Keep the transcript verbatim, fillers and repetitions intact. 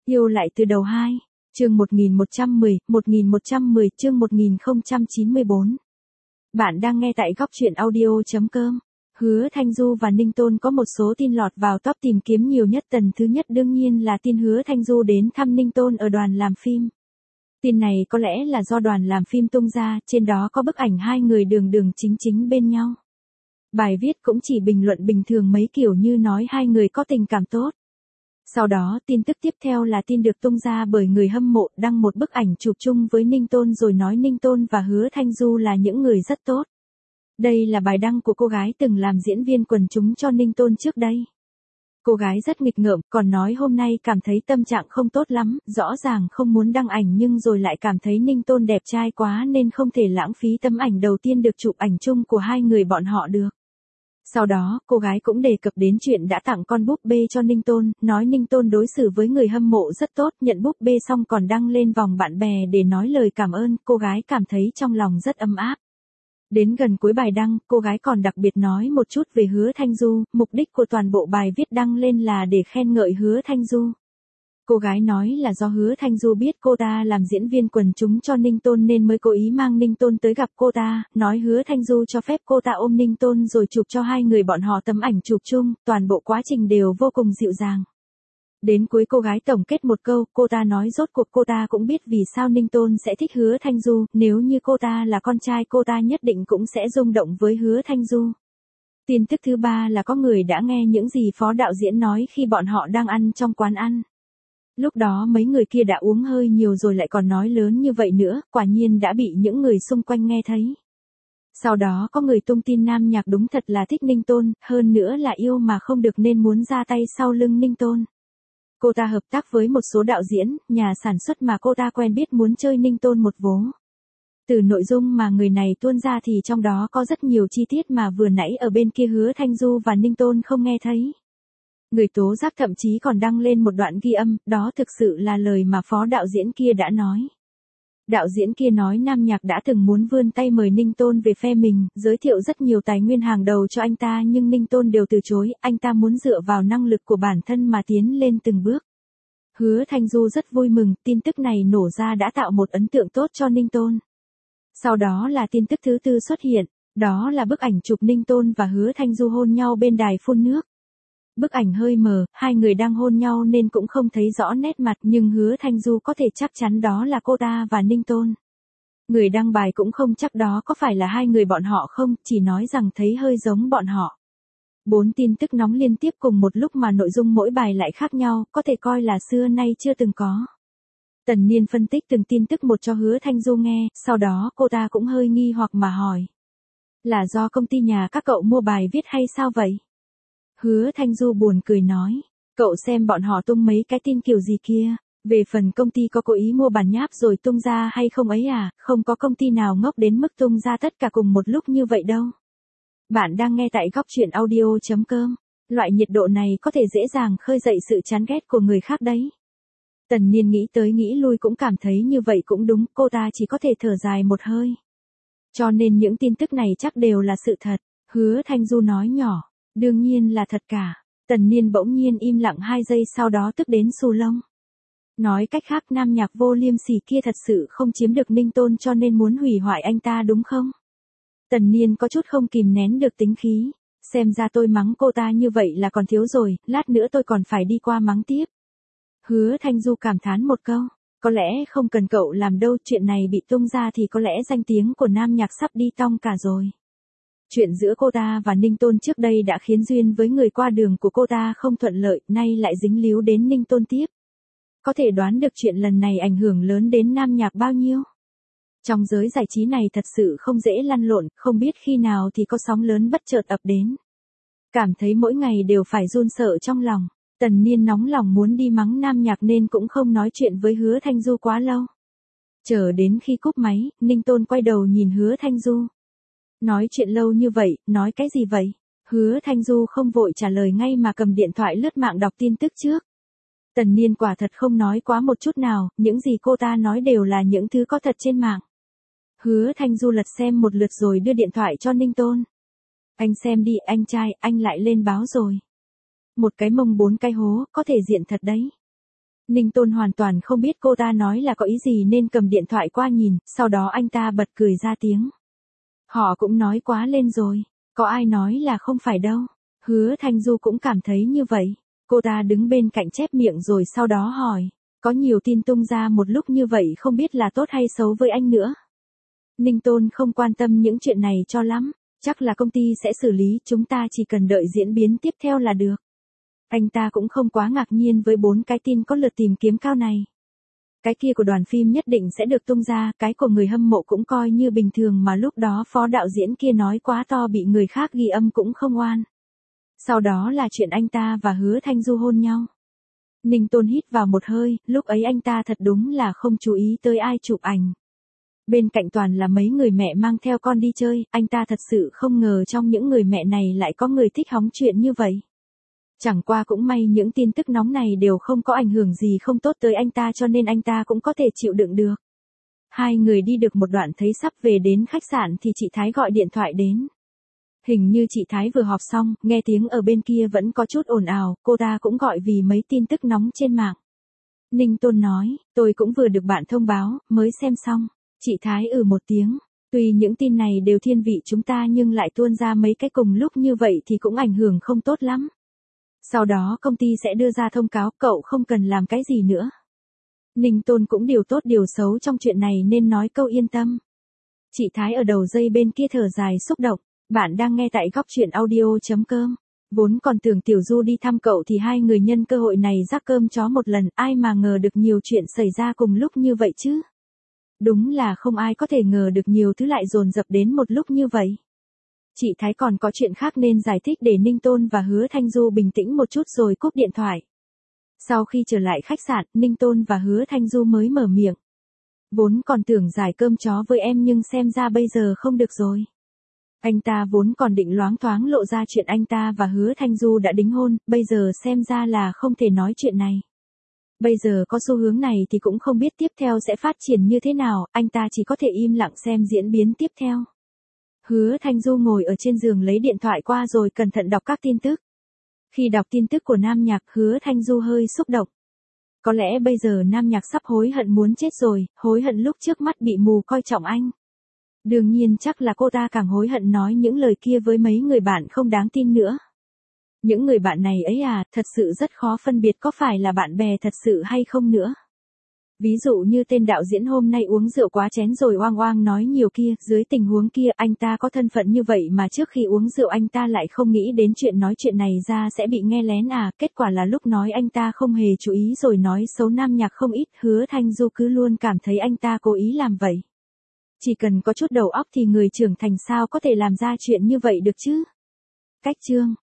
Yêu lại từ đầu hai. Chương một nghìn một trăm mười, một nghìn một trăm mười, chương một nghìn không trăm chín mươi bốn. Bạn đang nghe tại góc truyện audio.com. Hứa Thanh Du và Ninh Tôn có một số tin lọt vào top tìm kiếm nhiều nhất. Tần thứ nhất đương nhiên là tin Hứa Thanh Du đến thăm Ninh Tôn ở đoàn làm phim. Tin này có lẽ là do đoàn làm phim tung ra, trên đó có bức ảnh hai người đường đường chính chính bên nhau. Bài viết cũng chỉ bình luận bình thường mấy kiểu như nói hai người có tình cảm tốt. Sau đó tin tức tiếp theo là tin được tung ra bởi người hâm mộ đăng một bức ảnh chụp chung với Ninh Tôn rồi nói Ninh Tôn và Hứa Thanh Du là những người rất tốt. Đây là bài đăng của cô gái từng làm diễn viên quần chúng cho Ninh Tôn trước đây. Cô gái rất nghịch ngợm, còn nói hôm nay cảm thấy tâm trạng không tốt lắm, rõ ràng không muốn đăng ảnh nhưng rồi lại cảm thấy Ninh Tôn đẹp trai quá nên không thể lãng phí tấm ảnh đầu tiên được chụp ảnh chung của hai người bọn họ được. Sau đó, cô gái cũng đề cập đến chuyện đã tặng con búp bê cho Ninh Tôn, nói Ninh Tôn đối xử với người hâm mộ rất tốt, nhận búp bê xong còn đăng lên vòng bạn bè để nói lời cảm ơn, cô gái cảm thấy trong lòng rất ấm áp. Đến gần cuối bài đăng, cô gái còn đặc biệt nói một chút về Hứa Thanh Du, mục đích của toàn bộ bài viết đăng lên là để khen ngợi Hứa Thanh Du. Cô gái nói là do Hứa Thanh Du biết cô ta làm diễn viên quần chúng cho Ninh Tôn nên mới cố ý mang Ninh Tôn tới gặp cô ta, nói Hứa Thanh Du cho phép cô ta ôm Ninh Tôn rồi chụp cho hai người bọn họ tấm ảnh chụp chung, toàn bộ quá trình đều vô cùng dịu dàng. Đến cuối cô gái tổng kết một câu, cô ta nói rốt cuộc cô ta cũng biết vì sao Ninh Tôn sẽ thích Hứa Thanh Du, nếu như cô ta là con trai cô ta nhất định cũng sẽ rung động với Hứa Thanh Du. Tin tức thứ ba là có người đã nghe những gì phó đạo diễn nói khi bọn họ đang ăn trong quán ăn. Lúc đó mấy người kia đã uống hơi nhiều rồi lại còn nói lớn như vậy nữa, quả nhiên đã bị những người xung quanh nghe thấy. Sau đó có người tung tin Nam Nhạc đúng thật là thích Ninh Tôn, hơn nữa là yêu mà không được nên muốn ra tay sau lưng Ninh Tôn. Cô ta hợp tác với một số đạo diễn, nhà sản xuất mà cô ta quen biết muốn chơi Ninh Tôn một vố. Từ nội dung mà người này tuôn ra thì trong đó có rất nhiều chi tiết mà vừa nãy ở bên kia Hứa Thanh Du và Ninh Tôn không nghe thấy. Người tố giác thậm chí còn đăng lên một đoạn ghi âm, đó thực sự là lời mà phó đạo diễn kia đã nói. Đạo diễn kia nói Nam Nhạc đã từng muốn vươn tay mời Ninh Tôn về phe mình, giới thiệu rất nhiều tài nguyên hàng đầu cho anh ta nhưng Ninh Tôn đều từ chối, anh ta muốn dựa vào năng lực của bản thân mà tiến lên từng bước. Hứa Thanh Du rất vui mừng, tin tức này nổ ra đã tạo một ấn tượng tốt cho Ninh Tôn. Sau đó là tin tức thứ tư xuất hiện, đó là bức ảnh chụp Ninh Tôn và Hứa Thanh Du hôn nhau bên đài phun nước. Bức ảnh hơi mờ, hai người đang hôn nhau nên cũng không thấy rõ nét mặt nhưng Hứa Thanh Du có thể chắc chắn đó là cô ta và Ninh Tôn. Người đăng bài cũng không chắc đó có phải là hai người bọn họ không, chỉ nói rằng thấy hơi giống bọn họ. Bốn tin tức nóng liên tiếp cùng một lúc mà nội dung mỗi bài lại khác nhau, có thể coi là xưa nay chưa từng có. Tần Niên phân tích từng tin tức một cho Hứa Thanh Du nghe, sau đó cô ta cũng hơi nghi hoặc mà hỏi. Là do công ty nhà các cậu mua bài viết hay sao vậy? Hứa Thanh Du buồn cười nói, cậu xem bọn họ tung mấy cái tin kiểu gì kia, về phần công ty có cố ý mua bản nháp rồi tung ra hay không ấy à, không có công ty nào ngốc đến mức tung ra tất cả cùng một lúc như vậy đâu. Bạn đang nghe tại góc truyện audio.com, loại nhiệt độ này có thể dễ dàng khơi dậy sự chán ghét của người khác đấy. Tần Niên nghĩ tới nghĩ lui cũng cảm thấy như vậy cũng đúng, cô ta chỉ có thể thở dài một hơi. Cho nên những tin tức này chắc đều là sự thật, Hứa Thanh Du nói nhỏ. Đương nhiên là thật cả. Tần Niên bỗng nhiên im lặng hai giây sau đó tức đến xù lông. Nói cách khác Nam Nhạc vô liêm sỉ kia thật sự không chiếm được Ninh Tôn cho nên muốn hủy hoại anh ta đúng không? Tần Niên có chút không kìm nén được tính khí. Xem ra tôi mắng cô ta như vậy là còn thiếu rồi, lát nữa tôi còn phải đi qua mắng tiếp. Hứa Thanh Du cảm thán một câu. Có lẽ không cần cậu làm đâu, chuyện này bị tung ra thì có lẽ danh tiếng của Nam Nhạc sắp đi tong cả rồi. Chuyện giữa cô ta và Ninh Tôn trước đây đã khiến duyên với người qua đường của cô ta không thuận lợi, nay lại dính líu đến Ninh Tôn tiếp. Có thể đoán được chuyện lần này ảnh hưởng lớn đến Nam Nhạc bao nhiêu. Trong giới giải trí này thật sự không dễ lăn lộn, không biết khi nào thì có sóng lớn bất chợt ập đến. Cảm thấy mỗi ngày đều phải run sợ trong lòng, Tần Niên nóng lòng muốn đi mắng Nam Nhạc nên cũng không nói chuyện với Hứa Thanh Du quá lâu. Chờ đến khi cúp máy, Ninh Tôn quay đầu nhìn Hứa Thanh Du. Nói chuyện lâu như vậy, nói cái gì vậy? Hứa Thanh Du không vội trả lời ngay mà cầm điện thoại lướt mạng đọc tin tức trước. Tần Niên quả thật không nói quá một chút nào, những gì cô ta nói đều là những thứ có thật trên mạng. Hứa Thanh Du lật xem một lượt rồi đưa điện thoại cho Ninh Tôn. Anh xem đi, anh trai, anh lại lên báo rồi. Một cái mông bốn cái hố, có thể diện thật đấy. Ninh Tôn hoàn toàn không biết cô ta nói là có ý gì nên cầm điện thoại qua nhìn, sau đó anh ta bật cười ra tiếng. Họ cũng nói quá lên rồi, có ai nói là không phải đâu. Hứa Thanh Du cũng cảm thấy như vậy. Cô ta đứng bên cạnh chép miệng rồi sau đó hỏi, có nhiều tin tung ra một lúc như vậy không biết là tốt hay xấu với anh nữa. Ninh Tôn không quan tâm những chuyện này cho lắm, chắc là công ty sẽ xử lý, chúng ta chỉ cần đợi diễn biến tiếp theo là được. Anh ta cũng không quá ngạc nhiên với bốn cái tin có lượt tìm kiếm cao này. Cái kia của đoàn phim nhất định sẽ được tung ra, cái của người hâm mộ cũng coi như bình thường mà lúc đó phó đạo diễn kia nói quá to bị người khác ghi âm cũng không oan. Sau đó là chuyện anh ta và Hứa Thanh Du hôn nhau. Ninh Tôn hít vào một hơi, lúc ấy anh ta thật đúng là không chú ý tới ai chụp ảnh. Bên cạnh toàn là mấy người mẹ mang theo con đi chơi, anh ta thật sự không ngờ trong những người mẹ này lại có người thích hóng chuyện như vậy. Chẳng qua cũng may những tin tức nóng này đều không có ảnh hưởng gì không tốt tới anh ta cho nên anh ta cũng có thể chịu đựng được. Hai người đi được một đoạn thấy sắp về đến khách sạn thì chị Thái gọi điện thoại đến. Hình như chị Thái vừa họp xong, nghe tiếng ở bên kia vẫn có chút ồn ào, cô ta cũng gọi vì mấy tin tức nóng trên mạng. Ninh Tôn nói, tôi cũng vừa được bạn thông báo, mới xem xong. Chị Thái ừ một tiếng, tuy những tin này đều thiên vị chúng ta nhưng lại tuôn ra mấy cái cùng lúc như vậy thì cũng ảnh hưởng không tốt lắm. Sau đó công ty sẽ đưa ra thông cáo, cậu không cần làm cái gì nữa. Ninh Tôn cũng điều tốt điều xấu trong chuyện này nên nói câu yên tâm. Chị Thái ở đầu dây bên kia thở dài xúc động, bạn đang nghe tại góc truyện audio.com. Vốn còn tưởng Tiểu Du đi thăm cậu thì hai người nhân cơ hội này rắc cơm chó một lần, ai mà ngờ được nhiều chuyện xảy ra cùng lúc như vậy chứ. Đúng là không ai có thể ngờ được nhiều thứ lại dồn dập đến một lúc như vậy. Chị Thái còn có chuyện khác nên giải thích để Ninh Tôn và Hứa Thanh Du bình tĩnh một chút rồi cúp điện thoại. Sau khi trở lại khách sạn, Ninh Tôn và Hứa Thanh Du mới mở miệng. Vốn còn tưởng giải cơm chó với em nhưng xem ra bây giờ không được rồi. Anh ta vốn còn định loáng thoáng lộ ra chuyện anh ta và Hứa Thanh Du đã đính hôn, bây giờ xem ra là không thể nói chuyện này. Bây giờ có xu hướng này thì cũng không biết tiếp theo sẽ phát triển như thế nào, anh ta chỉ có thể im lặng xem diễn biến tiếp theo. Hứa Thanh Du ngồi ở trên giường lấy điện thoại qua rồi cẩn thận đọc các tin tức. Khi đọc tin tức của Nam Nhạc, Hứa Thanh Du hơi xúc động. Có lẽ bây giờ Nam Nhạc sắp hối hận muốn chết rồi, hối hận lúc trước mắt bị mù coi trọng anh. Đương nhiên chắc là cô ta càng hối hận nói những lời kia với mấy người bạn không đáng tin nữa. Những người bạn này ấy à, thật sự rất khó phân biệt có phải là bạn bè thật sự hay không nữa. Ví dụ như tên đạo diễn hôm nay uống rượu quá chén rồi oang oang nói nhiều kia, dưới tình huống kia anh ta có thân phận như vậy mà trước khi uống rượu anh ta lại không nghĩ đến chuyện nói chuyện này ra sẽ bị nghe lén à, kết quả là lúc nói anh ta không hề chú ý rồi nói xấu Nam Nhạc không ít, Hứa Thanh Du cứ luôn cảm thấy anh ta cố ý làm vậy. Chỉ cần có chút đầu óc thì người trưởng thành sao có thể làm ra chuyện như vậy được chứ. Cách chương